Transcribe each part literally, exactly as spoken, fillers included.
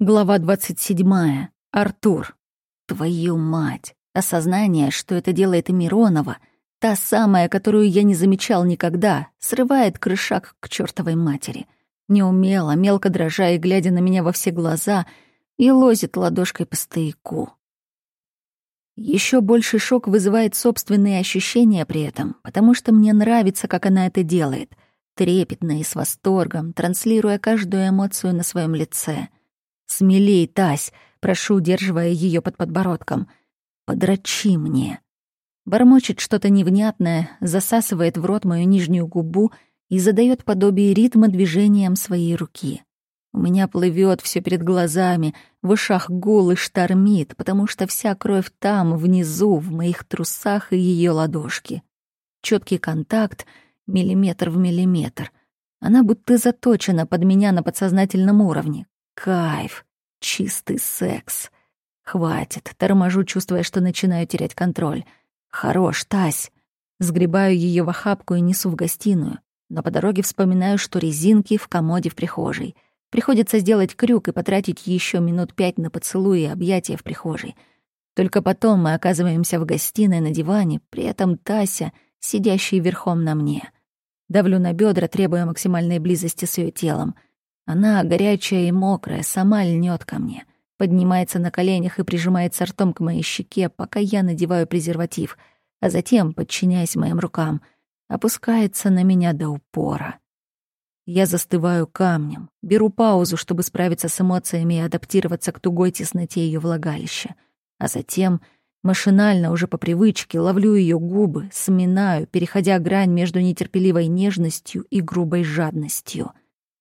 Глава двадцать седьмая. Артур. Твою мать! Осознание, что это делает Миронова, та самая, которую я не замечал никогда, срывает крышак к чёртовой матери. Неумело, мелко дрожа и глядя на меня во все глаза, и лозит ладошкой по стояку. Ещё больший шок вызывает собственные ощущения при этом, потому что мне нравится, как она это делает, трепетно и с восторгом, транслируя каждую эмоцию на своем лице. «Смелей, Тась!» — прошу, удерживая её под подбородком. «Подрочи мне!» Бормочет что-то невнятное, засасывает в рот мою нижнюю губу и задаёт подобие ритма движением своей руки. У меня плывёт всё перед глазами, в ушах гул и штормит, потому что вся кровь там, внизу, в моих трусах и её ладошки. Чёткий контакт, миллиметр в миллиметр. Она будто заточена под меня на подсознательном уровне. Кайф, чистый секс. Хватит, торможу, чувствуя, что начинаю терять контроль. Хорош, Тась. Сгребаю её в охапку и несу в гостиную, но по дороге вспоминаю, что резинки в комоде в прихожей. Приходится сделать крюк и потратить ещё минут пять на поцелуи и объятия в прихожей. Только потом мы оказываемся в гостиной на диване, при этом Тася, сидящая верхом на мне. Давлю на бёдра, требуя максимальной близости с её телом. Она, горячая и мокрая, сама льнёт ко мне, поднимается на коленях и прижимается ртом к моей щеке, пока я надеваю презерватив, а затем, подчиняясь моим рукам, опускается на меня до упора. Я застываю камнем, беру паузу, чтобы справиться с эмоциями и адаптироваться к тугой тесноте её влагалища, а затем, машинально, уже по привычке, ловлю её губы, сминаю, переходя грань между нетерпеливой нежностью и грубой жадностью.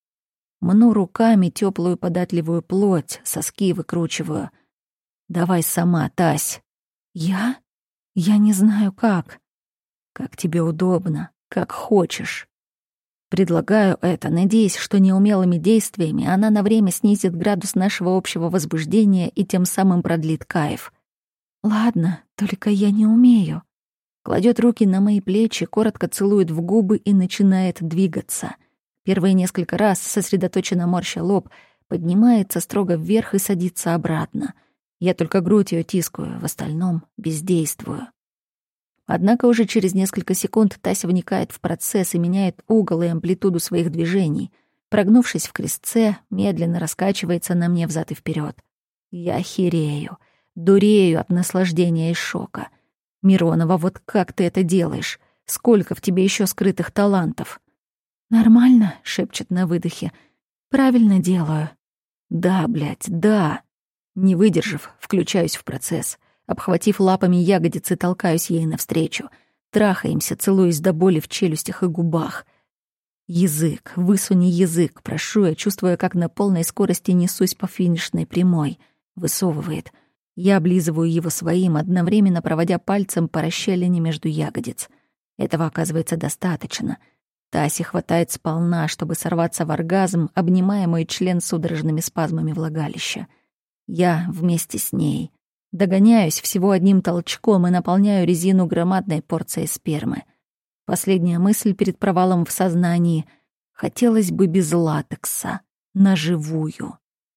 Мну руками тёплую податливую плоть, соски выкручиваю. «Давай сама, Тась». «Я? Я не знаю, как». «Как тебе удобно, как хочешь». Предлагаю это, надеясь, что неумелыми действиями она на время снизит градус нашего общего возбуждения и тем самым продлит кайф. «Ладно, только я не умею». Кладёт руки на мои плечи, коротко целует в губы и начинает двигаться. Первые несколько раз, сосредоточенно морща лоб, поднимается строго вверх и садится обратно. Я только грудь её тискаю, в остальном бездействую. Однако уже через несколько секунд Тася вникает в процесс и меняет угол и амплитуду своих движений. Прогнувшись в крестце, медленно раскачивается на мне взад и вперёд. Я херею, дурею от наслаждения и шока. «Миронова, вот как ты это делаешь? Сколько в тебе ещё скрытых талантов?» «Нормально», — шепчет на выдохе. «Правильно делаю». «Да, блядь, да». Не выдержав, включаюсь в процесс. Обхватив лапами ягодицы, толкаюсь ей навстречу. Трахаемся, целуясь до боли в челюстях и губах. «Язык, высуни язык», прошу я, чувствуя, как на полной скорости несусь по финишной прямой. Высовывает. Я облизываю его своим, одновременно проводя пальцем по расщелине между ягодиц. Этого оказывается достаточно. Тасе хватает сполна, чтобы сорваться в оргазм, обнимая мой член судорожными спазмами влагалища. Я вместе с ней. Догоняюсь всего одним толчком и наполняю резину громадной порцией спермы. Последняя мысль перед провалом в сознании — хотелось бы без латекса, наживую.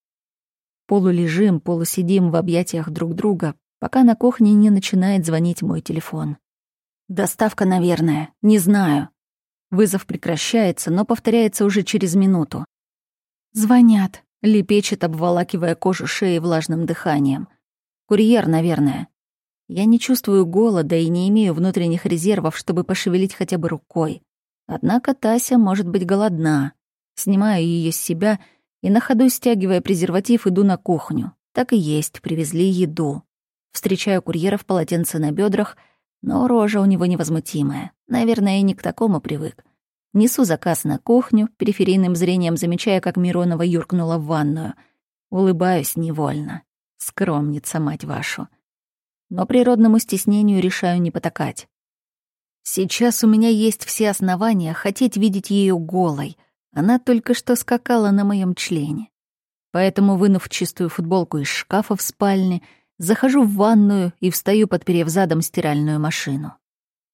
Полулежим, полусидим в объятиях друг друга, пока на кухне не начинает звонить мой телефон. «Доставка, наверное, не знаю». Вызов прекращается, но повторяется уже через минуту. «Звонят», — лепечет, обволакивая кожу шеи влажным дыханием. «Курьер, наверное». Я не чувствую голода и не имею внутренних резервов, чтобы пошевелить хотя бы рукой. Однако Тася может быть голодна. Снимаю её с себя и на ходу, стягивая презерватив, иду на кухню. Так и есть, привезли еду. Встречаю курьера в полотенце на бёдрах, но рожа у него невозмутимая. Наверное, и не к такому привык. Несу заказ на кухню, периферийным зрением замечая, как Миронова юркнула в ванную. Улыбаюсь невольно. Скромница, мать вашу. Но природному стеснению решаю не потакать. Сейчас у меня есть все основания хотеть видеть её голой. Она только что скакала на моем члене. Поэтому, вынув чистую футболку из шкафа в спальне, захожу в ванную и встаю, подперев задом стиральную машину.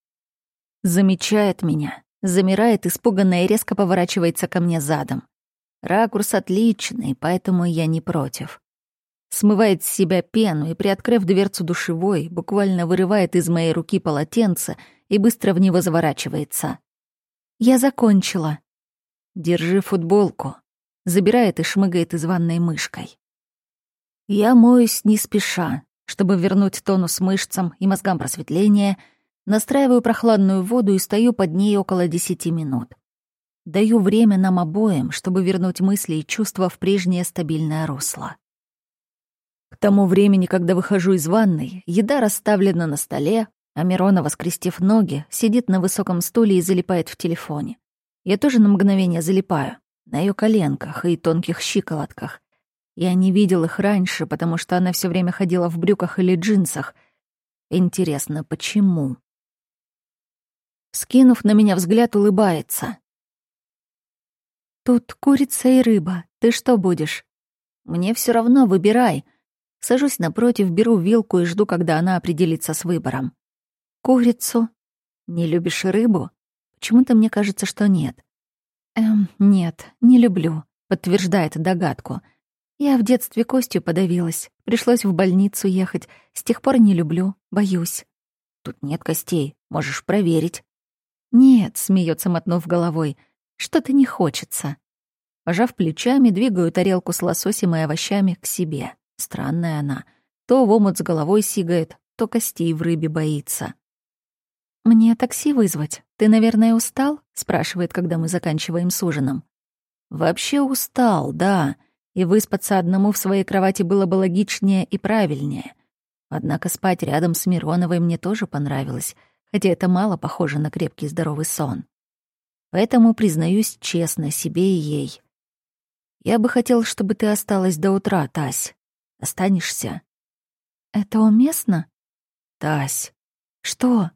Замечает меня, замирает испуганно и резко поворачивается ко мне задом. Ракурс отличный, поэтому я не против. Смывает с себя пену и, приоткрыв дверцу душевой, буквально вырывает из моей руки полотенце и быстро в него заворачивается. «Я закончила». «Держи футболку». Забирает и шмыгает из ванной мышкой. Я моюсь не спеша, чтобы вернуть тонус мышцам и мозгам просветления, настраиваю прохладную воду и стою под ней около десяти минут. Даю время нам обоим, чтобы вернуть мысли и чувства в прежнее стабильное русло. К тому времени, когда выхожу из ванной, еда расставлена на столе, а Миронова, скрестив ноги, сидит на высоком стуле и залипает в телефоне. Я тоже на мгновение залипаю, на ее коленках и тонких щиколотках. Я не видел их раньше, потому что она все время ходила в брюках или джинсах. Интересно, почему? Скинув на меня взгляд, улыбается. «Тут курица и рыба. Ты что будешь?» «Мне все равно, выбирай». Сажусь напротив, беру вилку и жду, когда она определится с выбором. «Курицу». «Не любишь рыбу?» Почему-то мне кажется, что нет. «Эм, нет, не люблю», — подтверждает догадку. «Я в детстве костью подавилась. Пришлось в больницу ехать. С тех пор не люблю, боюсь». «Тут нет костей, можешь проверить». «Нет», — смеется, мотнув головой, — «что-то не хочется». Пожав плечами, двигаю тарелку с лососем и овощами к себе. Странная она. То в омут с головой сигает, то костей в рыбе боится. «Мне такси вызвать? Ты, наверное, устал?» — спрашивает, когда мы заканчиваем с ужином. «Вообще устал, да. И выспаться одному в своей кровати было бы логичнее и правильнее. Однако спать рядом с Мироновой мне тоже понравилось, хотя это мало похоже на крепкий здоровый сон. Поэтому признаюсь честно себе и ей. Я бы хотел, чтобы ты осталась до утра, Тась. Останешься?» «Это уместно?» «Тась». «Что?»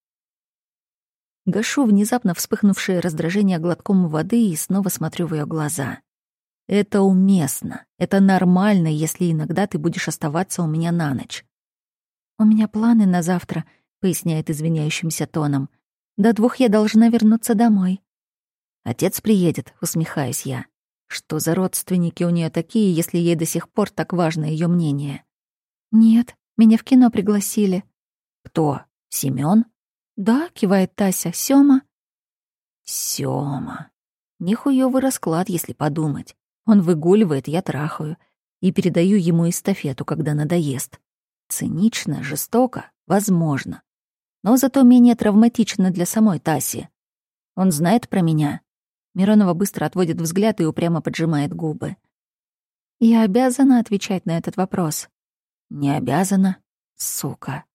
Гашу внезапно вспыхнувшее раздражение глотком воды и снова смотрю в ее глаза. «Это уместно. Это нормально, если иногда ты будешь оставаться у меня на ночь». «У меня планы на завтра», — поясняет извиняющимся тоном. «До двух я должна вернуться домой». «Отец приедет», — усмехаюсь я. Что за родственники у нее такие, если ей до сих пор так важно ее мнение? «Нет, меня в кино пригласили». «Кто? Семён?» «Да», — кивает Тася, — «Сёма». «Сёма. Нихуёвый расклад, если подумать. Он выгуливает, я трахаю. И передаю ему эстафету, когда надоест. Цинично, жестоко, возможно. Но зато менее травматично для самой Таси. Он знает про меня». Миронова быстро отводит взгляд и упрямо поджимает губы. «Я обязана отвечать на этот вопрос». «Не обязана, сука».